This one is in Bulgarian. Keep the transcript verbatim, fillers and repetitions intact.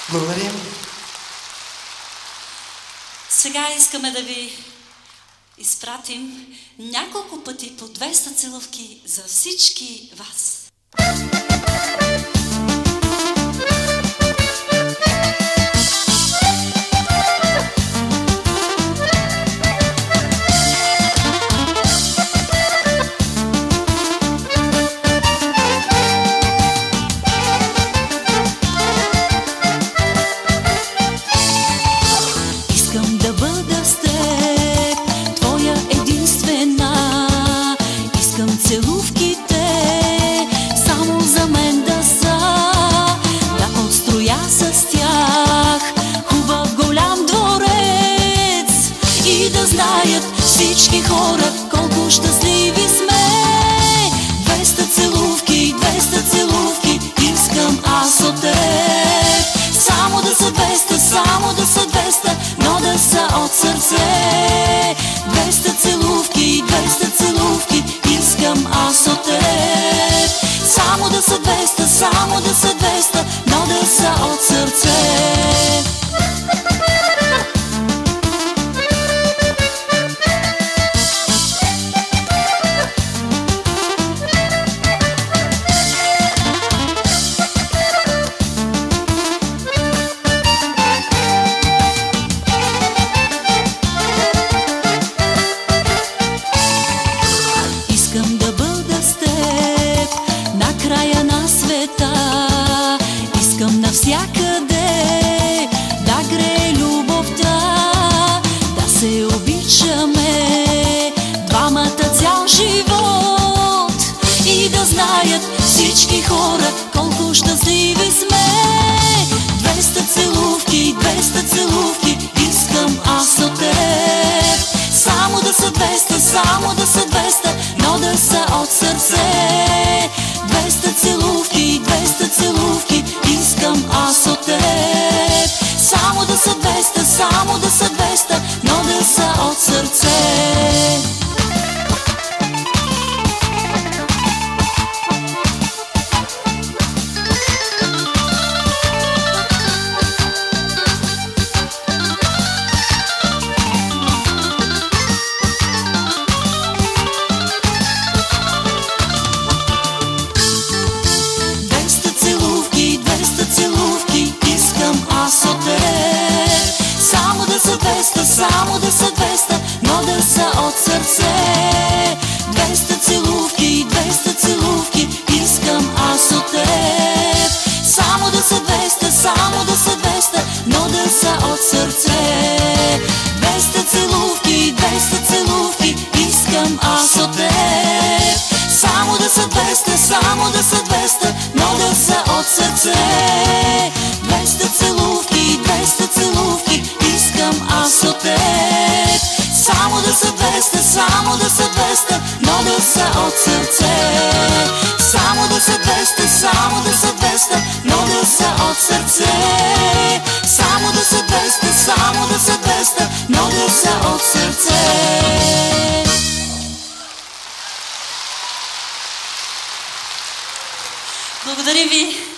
Благодарим. Сега искаме да ви изпратим няколко пъти по двеста целувки за всички вас. Всички хора, колко щастливи сме. Двеста целувки, двеста целувки искам аз от теб. Само да са двеста, само да са двеста, но да са от сърце. Двеста целувки, двеста целувки искам аз от теб. Само да са двеста, само да са двеста, но да са от сърце. Искам навсякъде да грее любовта, да се обичаме двамата цял живот и да знаят всички хора колко щастливи сме. Двеста целувки, двеста целувки искам аз от теб. Само да са двеста, само да са двеста, но да са от сърце. Двеста целувки, двеста целувки искам аз от теб. Само да са двеста, само да са двеста, но да са от сърце. Само да са двеста, но да са от сърце. Двеста целувки, двеста целувки искам аз от теб. Само да са двеста, само да са двеста, но да са от сърце. Двеста целувки, двеста целувки искам аз от теб. Само да са двеста, само да са двеста, но да са от сърце. Двеста целувки, двеста целувки искам аз от теб. Само да са двеста, само да са двеста, но да са от сърце. Само да са двеста, само да са двеста, но да са от сърце. Само да са двеста, само да са двеста, но да са от сърце. Благодарим ви.